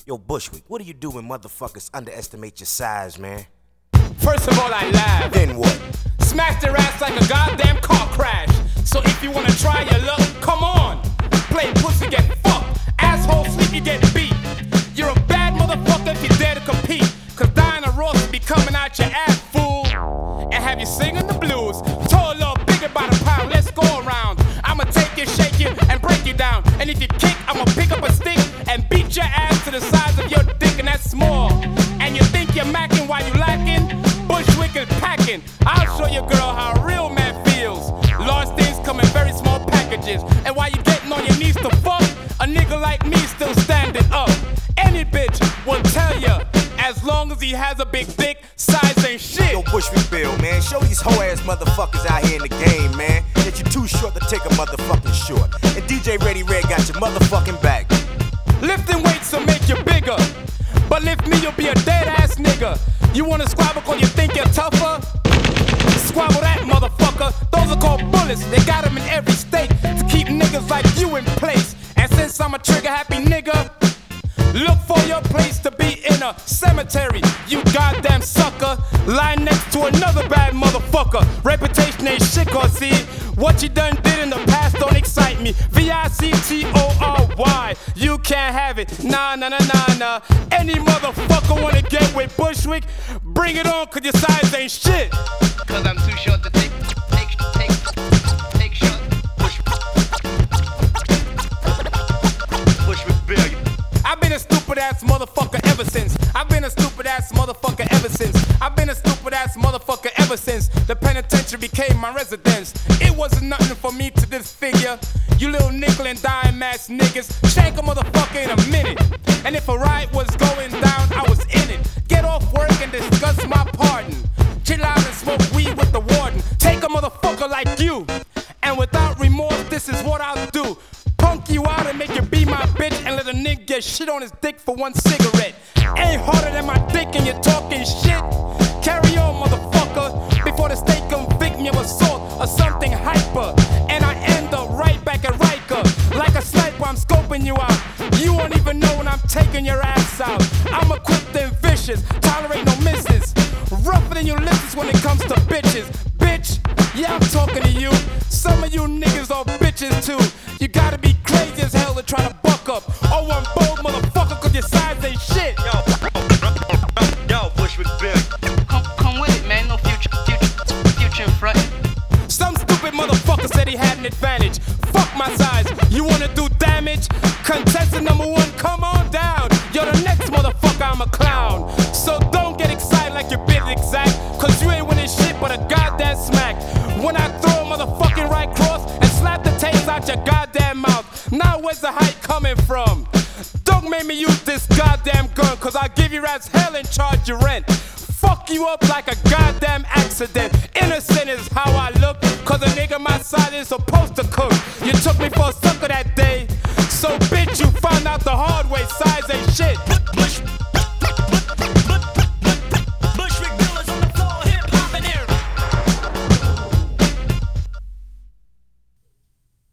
Yo, Bushwick, what do you do when motherfuckers underestimate your size, man? First of all, I laugh. Then what? Smash their ass like a goddamn car crash. So if you wanna try your luck, come on. Play pussy, get fucked. Asshole, sleep, you get beat. You're a bad motherfucker if you dare to compete. Cause Diana Ross will be coming out your ass, fool. And have you singing the blues. Tall, little, bigger by the pound, let's go around. I'ma take you, shake you, and break you down. And if you kick, I'ma pick up a stick and beat your ass to the size of your dick, and that's small. And you think you're macking while you lacking? Bushwick is packing. I'll show you, girl, how a real man feels. Large things come in very small packages. And while you getting on your knees to fuck, a nigga like me still standing up. Any bitch will tell you, as long as he has a big dick, size ain't shit. Yo, Bushwick Bill, man, show these hoe-ass motherfuckers out here in the game, man, that you're too short to take a motherfucking short. And DJ Ready Red got your motherfucking back. Lifting weights will make you bigger, but lift me, you'll be a dead-ass nigga. You wanna squabble cause you think you're tougher? Squabble that, motherfucker. Those are called bullets. They got them in every state to keep niggas like you in place. And since I'm a trigger-happy nigga, look for your place to be in a cemetery, you goddamn sucker. Lying next to another bad motherfucker. Reputation ain't shit, cause see, what you done did in the past don't excite me. Victory, you can't have it. Nah, nah, nah, nah, nah. Any motherfucker wanna get with Bushwick, bring it on, cause your size ain't shit. Cause I'm too short to take short. Bushwick Bill. I've been a stupid ass motherfucker ever since. I've been a stupid ass motherfucker ever since. I've been a stupid ass motherfucker ever since the penitentiary became my residence. It wasn't nothing for me to disfigure you little nickel and dime ass niggas. Shank a motherfucker in a minute. And if a riot was going down, I was in it. Get off work and discuss my pardon. Chill out and smoke weed with the warden. Take a motherfucker like you, and without remorse, this is what I'll do. Punk you out and make you be my bitch, and let a nigga get shit on his dick for one cigarette. Ain't harder than my dick and you're talking shit. Carry on, motherfucker, before the state convict me of assault or something hyper. And I end up right back at Riker. Like a sniper, I'm scoping you out. You won't even know when I'm taking your ass out. I'm equipped and vicious, tolerate no misses. Rougher than Ulysses when it comes to bitches. Bitch, yeah, I'm talking to you. Some of you niggas are bitches too. You gotta be crazy as hell to try to buck up. Oh, I'm bold, motherfucker, cause your size ain't shit. Yo, Bushwick Bill. Come with it, man. No future in front. Some stupid motherfucker said he had an advantage. Fuck my size. You wanna do damage? Contestant number one, come on down. You're the next motherfucker, I'm a clown. So don't get excited like you're bit exact, cause you ain't winning shit but a goddamn smack. When I throw a motherfucking right cross and slap the tails out your goddamn mouth. Now where's the height coming from? Don't make me use this goddamn gun, cause I'll give you as hell and charge you rent. Fuck you up like a goddamn accident. Innocent is how I look, cause a nigga my side is supposed to cook. You took me for a sucker that day, so bitch you found out the hard way, size ain't shit.